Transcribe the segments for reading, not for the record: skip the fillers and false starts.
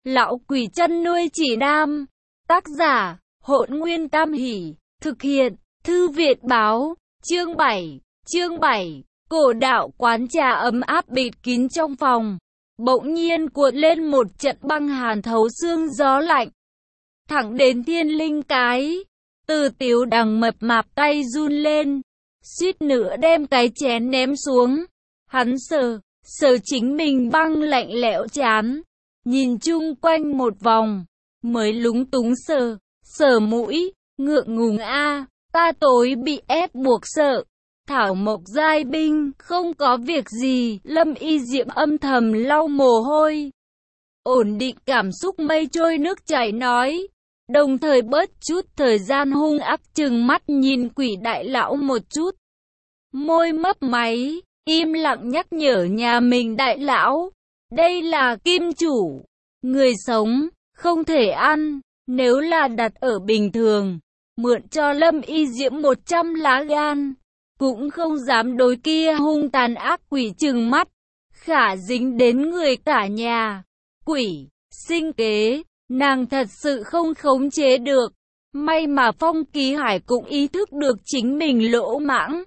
Lão quỷ chăn nuôi chỉ nam. Tác giả, Hỗn Nguyên Tam Hỷ. Thực hiện, Thư viện báo. Chương 7. Cổ đạo quán trà ấm áp bịt kín trong phòng. Bỗng nhiên cuộn lên một trận băng hàn thấu xương gió lạnh. Thẳng đến Thiên Linh cái. Từ Tiếu Đằng mập mạp tay run lên. Suýt nữa đem cái chén ném xuống. Hắn sờ chính mình băng lạnh lẽo chán. Nhìn chung quanh một vòng. Mới lúng túng sờ mũi. Ngượng ngùng a, ta tối bị ép buộc sợ. Thảo Mộc giai binh, không có việc gì. Lâm Y Diệm âm thầm lau mồ hôi. Ổn định cảm xúc mây trôi nước chảy nói. Đồng thời bớt chút thời gian hung ác chừng mắt nhìn quỷ đại lão một chút. Môi mấp máy, im lặng nhắc nhở nhà mình đại lão. Đây là kim chủ. Người sống, không thể ăn. Nếu là đặt ở bình thường, mượn cho Lâm Y Diễm 100 lá gan. Cũng không dám đối kia hung tàn ác quỷ chừng mắt. Khả dính đến người cả nhà. Quỷ, sinh kế, nàng thật sự không khống chế được. May mà Phong Ký Hải cũng ý thức được chính mình lỗ mãng.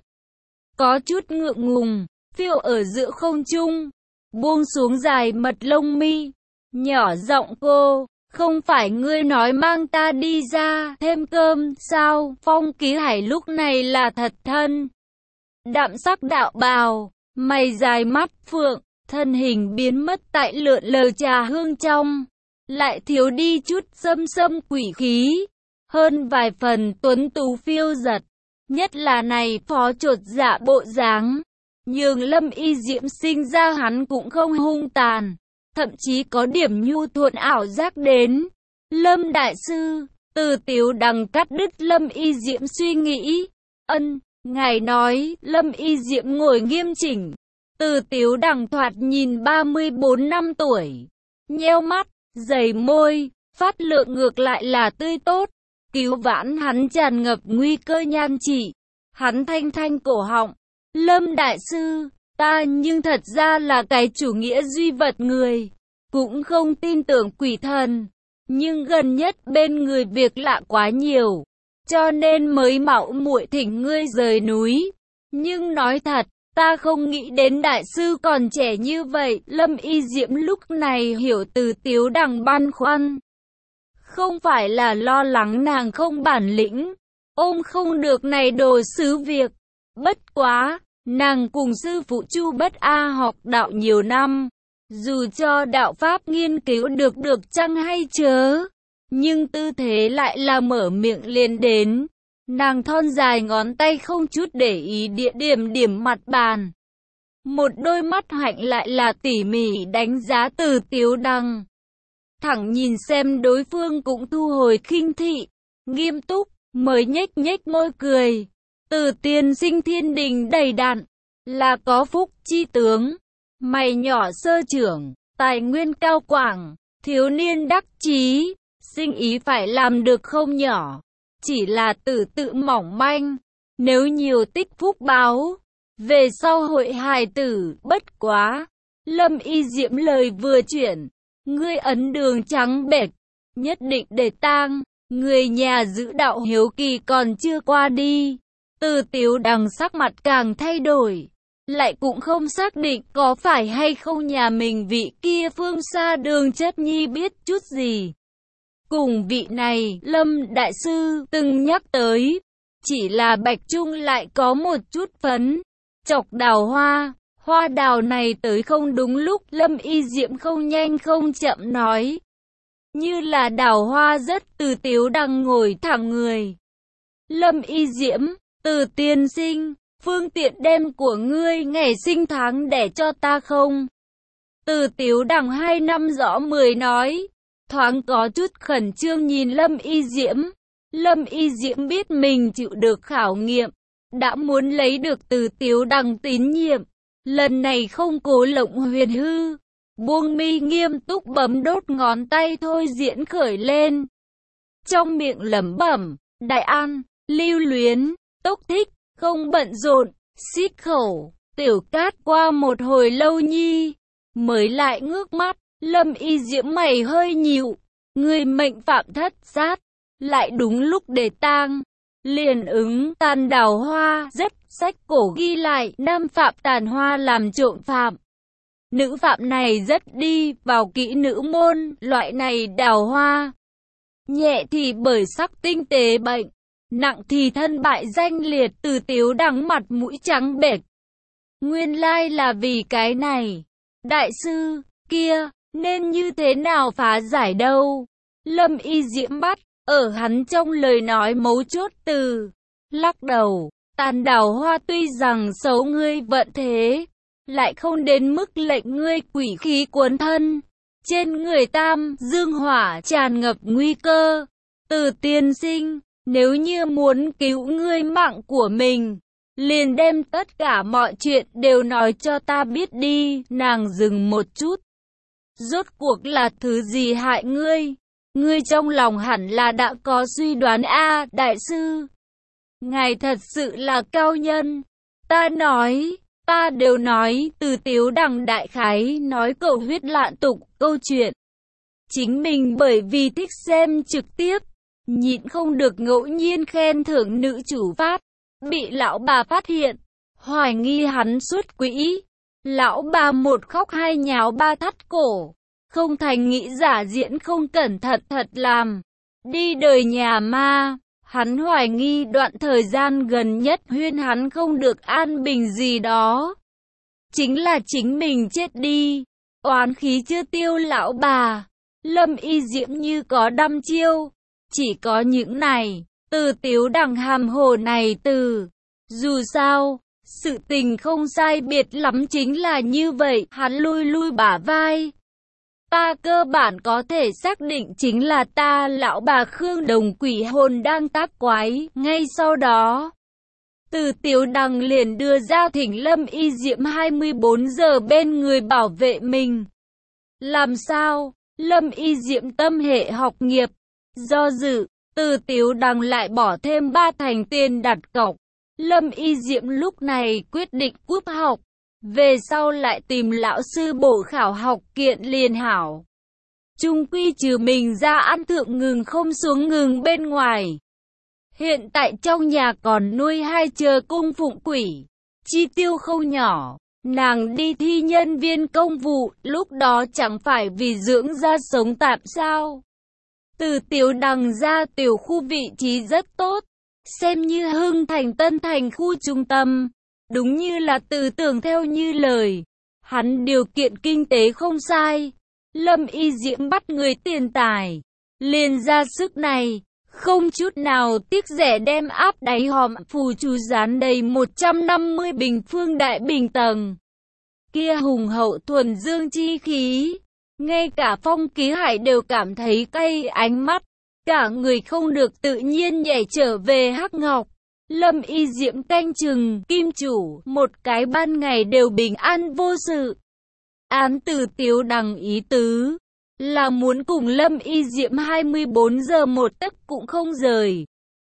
Có chút ngượng ngùng, phiêu ở giữa không trung. Buông xuống dài mật lông mi. Nhỏ giọng cô, không phải ngươi nói mang ta đi ra thêm cơm sao? Phong Ký Hải lúc này là thật thân. Đạm sắc đạo bào, mày dài mắt phượng, thân hình biến mất tại lượn lờ trà hương trong. Lại thiếu đi chút xâm quỷ khí, hơn vài phần tuấn tú phiêu giật. Nhất là này phó chột dạ bộ dáng, nhường Lâm Y Diễm sinh ra hắn cũng không hung tàn, thậm chí có điểm nhu thuận ảo giác đến. Lâm đại sư, Từ Tiếu Đằng cắt đứt Lâm Y Diễm suy nghĩ. Ngài nói. Lâm Y Diễm ngồi nghiêm chỉnh. Từ Tiếu Đằng thoạt nhìn 34 năm tuổi, nheo mắt, dày môi, phát lượng ngược lại là tươi tốt. Cứu vãn hắn tràn ngập nguy cơ nhan trị. Hắn thanh cổ họng. Lâm đại sư, ta nhưng thật ra là cái chủ nghĩa duy vật người, cũng không tin tưởng quỷ thần. Nhưng gần nhất bên người việc lạ quá nhiều, cho nên mới mạo muội thỉnh ngươi rời núi. Nhưng nói thật, ta không nghĩ đến đại sư còn trẻ như vậy. Lâm Y Diễm lúc này hiểu Từ Tiếu Đằng băn khoăn. Không phải là lo lắng nàng không bản lĩnh, ôm không được này đồ sứ việc. Bất quá, nàng cùng sư phụ Chu Bất A học đạo nhiều năm. Dù cho đạo pháp nghiên cứu được chăng hay chớ, nhưng tư thế lại là mở miệng liền đến. Nàng thon dài ngón tay không chút để ý địa điểm mặt bàn. Một đôi mắt hạnh lại là tỉ mỉ đánh giá Từ Tiếu Đằng. Thẳng nhìn xem đối phương cũng thu hồi khinh thị, nghiêm túc, mới nhếch môi cười. Từ tiên sinh thiên đình đầy đặn, là có phúc chi tướng. Mày nhỏ sơ trưởng, tài nguyên cao quảng, thiếu niên đắc chí, sinh ý phải làm được không nhỏ. Chỉ là tự mỏng manh, nếu nhiều tích phúc báo, về sau hội hài tử. Bất quá, Lâm Y Diễm lời vừa chuyển. Ngươi ấn đường trắng bệch, nhất định để tang. Người nhà giữ đạo hiếu kỳ còn chưa qua đi. Từ Tiếu Đằng sắc mặt càng thay đổi, lại cũng không xác định có phải hay không nhà mình vị kia phương xa Đường Chất Nhi biết chút gì. Cùng vị này, Lâm đại sư từng nhắc tới, chỉ là Bạch Trung lại có một chút phấn chọc đào hoa. Hoa đào này tới không đúng lúc. Lâm Y Diễm không nhanh không chậm nói. Như là đào hoa rất. Từ Tiếu Đằng ngồi thẳng người. Lâm Y Diễm, Từ tiên sinh, phương tiện đem của ngươi ngày sinh tháng đẻ cho ta không? Từ Tiếu Đằng 2 năm rõ 10 nói. Thoáng có chút khẩn trương nhìn Lâm Y Diễm. Lâm Y Diễm biết mình chịu được khảo nghiệm, đã muốn lấy được Từ Tiếu Đằng tín nhiệm. Lần này không cố lộng huyền hư, buông mi nghiêm túc bấm đốt ngón tay thôi diễn khởi lên. Trong miệng lẩm bẩm, đại an, lưu luyến, tốc thích, không bận rộn, xít khẩu. Tiểu Cát qua một hồi lâu nhi, mới lại ngước mắt, Lâm Y Diễm mày hơi nhíu, người mệnh phạm thất sát, lại đúng lúc để tang. Liền ứng Tàn Đào Hoa, rất sách cổ ghi lại, nam phạm tàn hoa làm trộm phạm. Nữ phạm này rất đi vào kỹ nữ môn, loại này đào hoa. Nhẹ thì bởi sắc tinh tế bệnh, nặng thì thân bại danh liệt. Từ Tiếu Đằng mặt mũi trắng bệch. Nguyên lai là vì cái này. Đại sư, kia, nên như thế nào phá giải đâu? Lâm Y Diễm bắt, ở hắn trong lời nói mấu chốt từ. Lắc đầu, Tàn Đào Hoa tuy rằng xấu ngươi vận thế, lại không đến mức lệnh ngươi quỷ khí cuốn thân. Trên người Tam Dương Hỏa tràn ngập nguy cơ. Từ tiên sinh, nếu như muốn cứu ngươi mạng của mình, liền đem tất cả mọi chuyện đều nói cho ta biết đi. Nàng dừng một chút. Rốt cuộc là thứ gì hại ngươi? Ngươi trong lòng hẳn là đã có suy đoán a, đại sư. Ngài thật sự là cao nhân. Ta đều nói. Từ Tiếu Đằng đại khái nói cầu huyết lạn tục câu chuyện. Chính mình bởi vì thích xem trực tiếp, nhịn không được ngẫu nhiên khen thưởng nữ chủ phát. Bị lão bà phát hiện, hoài nghi hắn xuất quỹ. Lão bà một khóc hai nháo ba thắt cổ. Không thành nghĩ giả diễn không cẩn thận thật làm. Đi đời nhà ma. Hắn hoài nghi đoạn thời gian gần nhất Huyên hắn không được an bình gì đó. Chính là chính mình chết đi. Oán khí chưa tiêu lão bà. Lâm Y Diễm như có đăm chiêu. Chỉ có những này. Từ Tiếu Đằng hàm hồ này từ. Dù sao, sự tình không sai biệt lắm chính là như vậy. Hắn lui bả vai. Ta cơ bản có thể xác định chính là ta lão bà Khương Đồng quỷ hồn đang tác quái. Ngay sau đó, Từ Tiếu Đằng liền đưa ra thỉnh Lâm Y Diễm 24 giờ bên người bảo vệ mình. Làm sao? Lâm Y Diễm tâm hệ học nghiệp. Do dự, Từ Tiếu Đằng lại bỏ thêm 3 thành tiền đặt cọc. Lâm Y Diễm lúc này quyết định cúp học. Về sau lại tìm lão sư bổ khảo học kiện liền hảo. Chung quy trừ mình ra ăn thượng ngừng không xuống ngừng bên ngoài. Hiện tại trong nhà còn nuôi 2 chờ cung phụng quỷ. Chi tiêu không nhỏ. Nàng đi thi nhân viên công vụ, lúc đó chẳng phải vì dưỡng ra sống tạm sao. Từ Tiếu Đằng ra tiểu khu vị trí rất tốt. Xem như Hưng Thành Tân Thành khu trung tâm. Đúng như là Từ tưởng theo như lời. Hắn điều kiện kinh tế không sai. Lâm Y Diễm bắt người tiền tài. Liền ra sức này. Không chút nào tiếc rẻ đem áp đáy hòm phù chú dán đầy 150 bình phương đại bình tầng. Kia hùng hậu thuần dương chi khí. Ngay cả Phong Ký Hải đều cảm thấy cay ánh mắt. Cả người không được tự nhiên nhảy trở về hắc ngọc. Lâm Y Diễm canh chừng kim chủ, một cái ban ngày đều bình an vô sự. Án Từ Tiếu Đằng ý tứ là muốn cùng Lâm Y Diễm 24 giờ một tấc cũng không rời.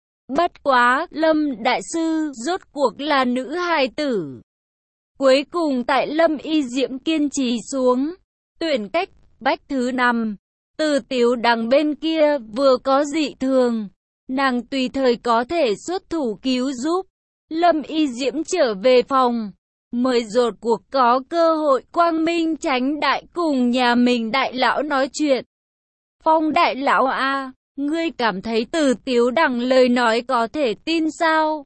Bất quá, Lâm đại sư rốt cuộc là nữ hài tử. Cuối cùng tại Lâm Y Diễm kiên trì xuống, tuyển cách bách thứ 5. Từ Tiếu Đằng bên kia vừa có dị thường, nàng tùy thời có thể xuất thủ cứu giúp. Lâm Y Diễm trở về phòng, mới rốt cuộc có cơ hội quang minh tránh đại cùng nhà mình đại lão nói chuyện. Phong đại lão a, ngươi cảm thấy Từ Tiếu Đằng lời nói có thể tin sao?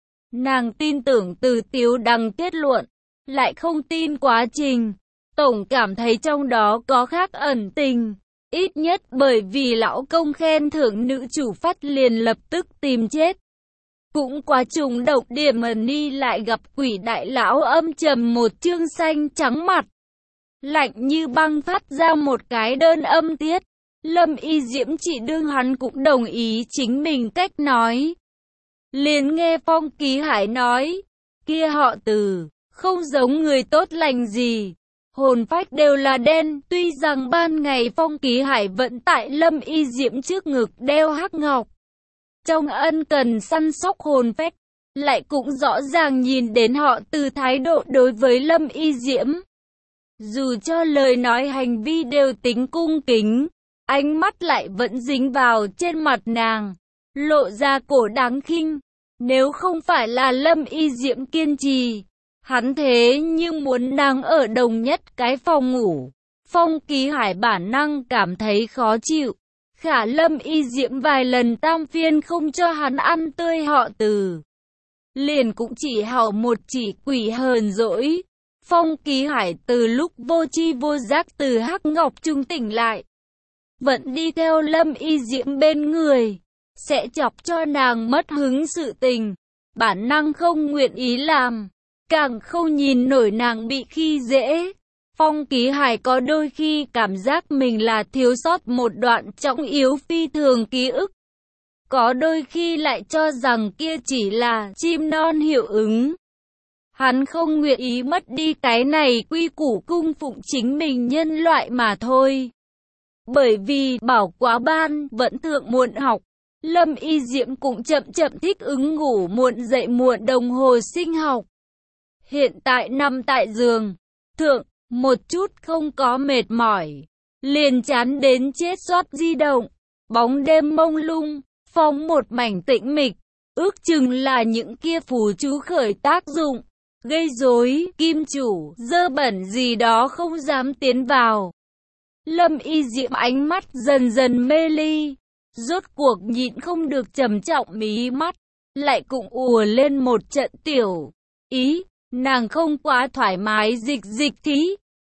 Nàng tin tưởng Từ Tiếu Đằng kết luận, lại không tin quá trình. Tổng cảm thấy trong đó có khác ẩn tình. Ít nhất bởi vì lão công khen thưởng nữ chủ phát liền lập tức tìm chết. Cũng quá trùng độc điểm ni lại gặp quỷ đại lão âm trầm một chương xanh trắng mặt. Lạnh như băng phát ra một cái đơn âm tiết. Lâm Y Diễm chỉ đương hắn cũng đồng ý chính mình cách nói. Liền nghe Phong Ký Hải nói, kia họ Từ, không giống người tốt lành gì. Hồn phách đều là đen, tuy rằng ban ngày Phong Ký Hải vẫn tại Lâm Y Diễm trước ngực đeo hắc ngọc. Trong ân cần săn sóc hồn phách, lại cũng rõ ràng nhìn đến họ Từ thái độ đối với Lâm Y Diễm. Dù cho lời nói hành vi đều tính cung kính, ánh mắt lại vẫn dính vào trên mặt nàng, lộ ra cổ đáng khinh. Nếu không phải là Lâm Y Diễm kiên trì, hắn thế nhưng muốn nàng ở đồng nhất cái phòng ngủ. Phong Ký Hải bản năng cảm thấy khó chịu. Khả Lâm Y Diễm vài lần tam phiên không cho hắn ăn tươi họ Từ, liền cũng chỉ hảo một chỉ quỷ hờn dỗi. Phong Ký Hải từ lúc vô tri vô giác từ Hắc Ngọc Trung tỉnh lại, vẫn đi theo Lâm Y Diễm bên người, sẽ chọc cho nàng mất hứng sự tình, bản năng không nguyện ý làm, càng không nhìn nổi nàng bị khi dễ. Phong Ký Hải có đôi khi cảm giác mình là thiếu sót một đoạn trọng yếu phi thường ký ức, có đôi khi lại cho rằng kia chỉ là chim non hiệu ứng. Hắn không nguyện ý mất đi cái này quy củ cung phụng chính mình nhân loại mà thôi. Bởi vì bảo quá ban vẫn thượng muộn học, Lâm Y Diễm cũng chậm chậm thích ứng ngủ muộn dậy muộn đồng hồ sinh học. Hiện tại nằm tại giường thượng, một chút không có mệt mỏi, liền chán đến chết soát di động. Bóng đêm mông lung, phòng một mảnh tĩnh mịch, ước chừng là những kia phù chú khởi tác dụng, gây rối, kim chủ, dơ bẩn gì đó không dám tiến vào. Lâm Y Diễm ánh mắt dần dần mê ly, rốt cuộc nhịn không được trầm trọng mí mắt, lại cũng ùa lên một trận tiểu ý. Nàng không quá thoải mái dịch thí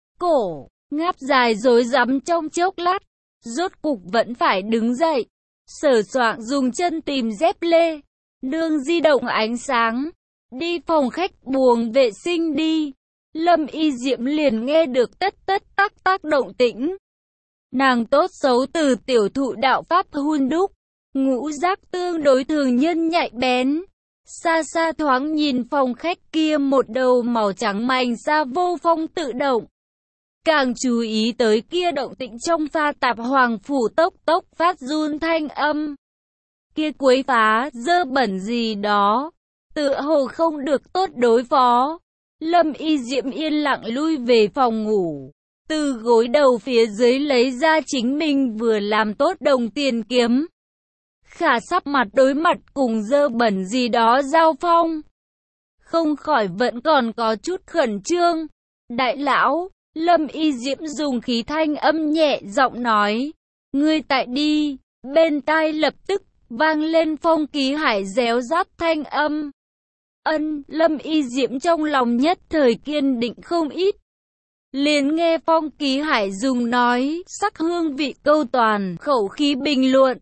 cổ, ngáp dài rối rắm trong chốc lát, rốt cục vẫn phải đứng dậy, sờ soạng dùng chân tìm dép lê, nương di động ánh sáng, đi phòng khách buồng vệ sinh đi. Lâm Y Diễm liền nghe được tất tác động tĩnh. Nàng tốt xấu từ tiểu thụ đạo pháp hun đúc, ngũ giác tương đối thường nhân nhạy bén. Xa xa thoáng nhìn phòng khách kia một đầu màu trắng mảnh xa vô phong tự động. Càng chú ý tới kia động tĩnh trong pha tạp hoàng phủ tốc phát run thanh âm. Kia quấy phá, dơ bẩn gì đó, tựa hồ không được tốt đối phó. Lâm Y Diễm yên lặng lui về phòng ngủ, từ gối đầu phía dưới lấy ra chính mình vừa làm tốt đồng tiền kiếm. Khả sắp mặt đối mặt cùng dơ bẩn gì đó giao phong, không khỏi vẫn còn có chút khẩn trương. Đại lão, Lâm Y Diễm dùng khí thanh âm nhẹ giọng nói, ngươi tại đi. Bên tai lập tức vang lên Phong Ký Hải réo rắt thanh âm. Lâm Y Diễm trong lòng nhất thời kiên định không ít. Liền nghe Phong Ký Hải dùng nói, sắc hương vị câu toàn, khẩu khí bình luận.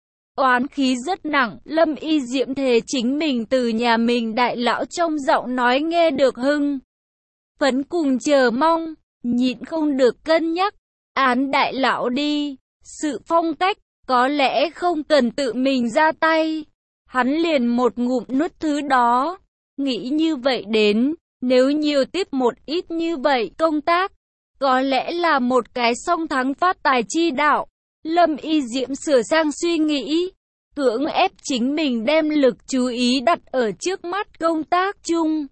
Oán khí rất nặng, Lâm Y Diễm thề chính mình từ nhà mình đại lão trong giọng nói nghe được hưng phấn cùng chờ mong, nhịn không được cân nhắc, án đại lão đi, sự phong cách, có lẽ không cần tự mình ra tay. Hắn liền một ngụm nuốt thứ đó, nghĩ như vậy đến, nếu nhiều tiếp một ít như vậy công tác, có lẽ là một cái song thắng phát tài chi đạo. Lâm Y Diễm sửa sang suy nghĩ, cưỡng ép chính mình đem lực chú ý đặt ở trước mắt công tác chung.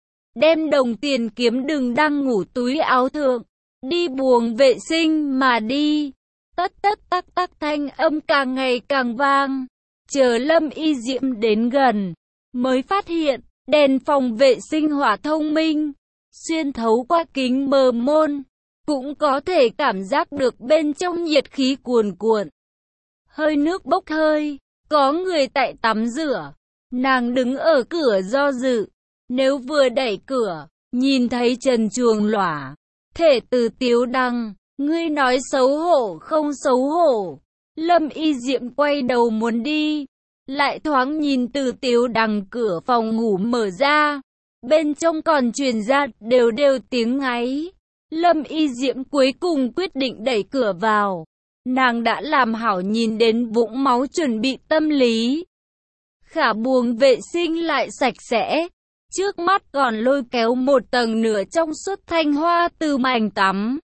Đem đồng tiền kiếm đừng đang ngủ túi áo thượng, đi buồng vệ sinh mà đi. Tất tắc thanh âm càng ngày càng vang. Chờ Lâm Y Diễm đến gần, mới phát hiện, đèn phòng vệ sinh hỏa thông minh, xuyên thấu qua kính mờ môn, cũng có thể cảm giác được bên trong nhiệt khí cuồn cuộn. Hơi nước bốc hơi, có người tại tắm rửa. Nàng đứng ở cửa do dự, nếu vừa đẩy cửa, nhìn thấy trần truồng lỏa, thể từ Tiếu Đăng, ngươi nói xấu hổ không xấu hổ. Lâm Y Diễm quay đầu muốn đi, lại thoáng nhìn từ Tiếu Đăng cửa phòng ngủ mở ra, bên trong còn truyền ra đều tiếng ngáy. Lâm Y Diễm cuối cùng quyết định đẩy cửa vào. Nàng đã làm hảo nhìn đến vũng máu chuẩn bị tâm lý. Khả buồng vệ sinh lại sạch sẽ, trước mắt còn lôi kéo một tầng nửa trong suốt thanh hoa từ mảnh tắm.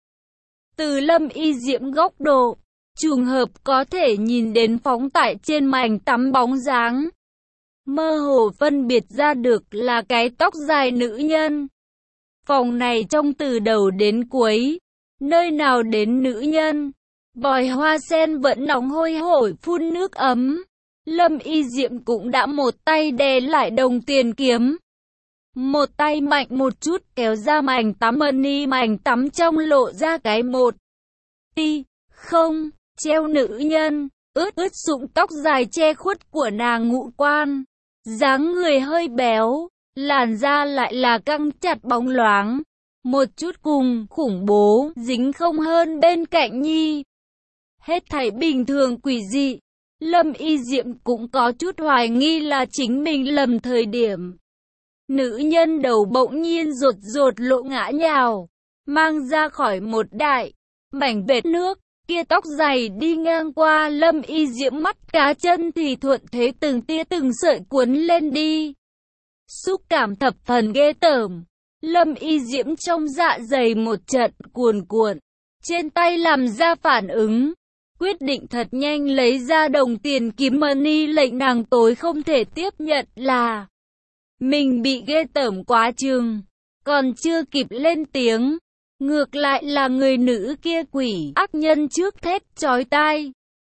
Từ Lâm Y Diễm góc độ, trùng hợp có thể nhìn đến phóng tại trên mảnh tắm bóng dáng. Mơ hồ phân biệt ra được là cái tóc dài nữ nhân. Phòng này trông từ đầu đến cuối, nơi nào đến nữ nhân. Vòi hoa sen vẫn nóng hôi hổi phun nước ấm. Lâm Y Diệm cũng đã một tay đè lại đồng tiền kiếm. Một tay mạnh một chút kéo ra mảnh tắm money, mảnh tắm trong lộ ra cái một ti không treo nữ nhân, ướt sũng tóc dài che khuất của nàng ngũ quan. Dáng người hơi béo, làn da lại là căng chặt bóng loáng. Một chút cùng khủng bố, dính không hơn bên cạnh Nhi. Hết thảy bình thường quỷ dị. Lâm Y Diệm cũng có chút hoài nghi là chính mình lầm thời điểm. Nữ nhân đầu bỗng nhiên rột rột lộ ngã nhào, mang ra khỏi một đại mảnh vệt nước. Kia tóc dày đi ngang qua Lâm Y Diệm, mắt cá chân thì thuận thế từng tia từng sợi cuốn lên đi. Xúc cảm thập phần ghê tởm. Lâm Y Diễm trong dạ dày một trận cuồn cuộn, trên tay làm ra phản ứng, quyết định thật nhanh lấy ra đồng tiền kiếm money. Lệnh nàng tối không thể tiếp nhận là mình bị ghê tởm quá chừng, còn chưa kịp lên tiếng, ngược lại là người nữ kia quỷ ác nhân trước thét chói tai.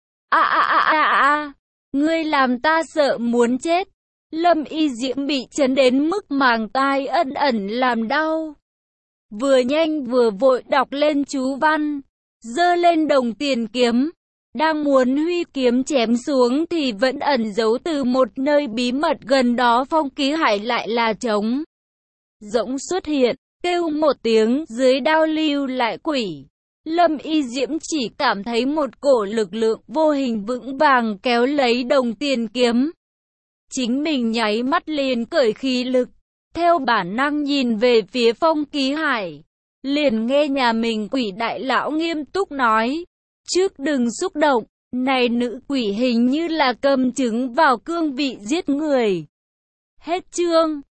Ngươi làm ta sợ muốn chết. Lâm Y Diễm bị chấn đến mức màng tai ẩn ẩn làm đau. Vừa nhanh vừa vội đọc lên chú văn, giơ lên đồng tiền kiếm, đang muốn huy kiếm chém xuống thì vẫn ẩn giấu từ một nơi bí mật gần đó Phong Ký Hải lại là trống rỗng xuất hiện, kêu một tiếng dưới đao lưu lại quỷ. Lâm Y Diễm chỉ cảm thấy một cổ lực lượng vô hình vững vàng kéo lấy đồng tiền kiếm. Chính mình nháy mắt liền cởi khí lực, theo bản năng nhìn về phía Phong Ký Hải. Liền nghe nhà mình quỷ đại lão nghiêm túc nói, trước đừng xúc động, này nữ quỷ hình như là cầm chứng vào cương vị giết người. Hết chương.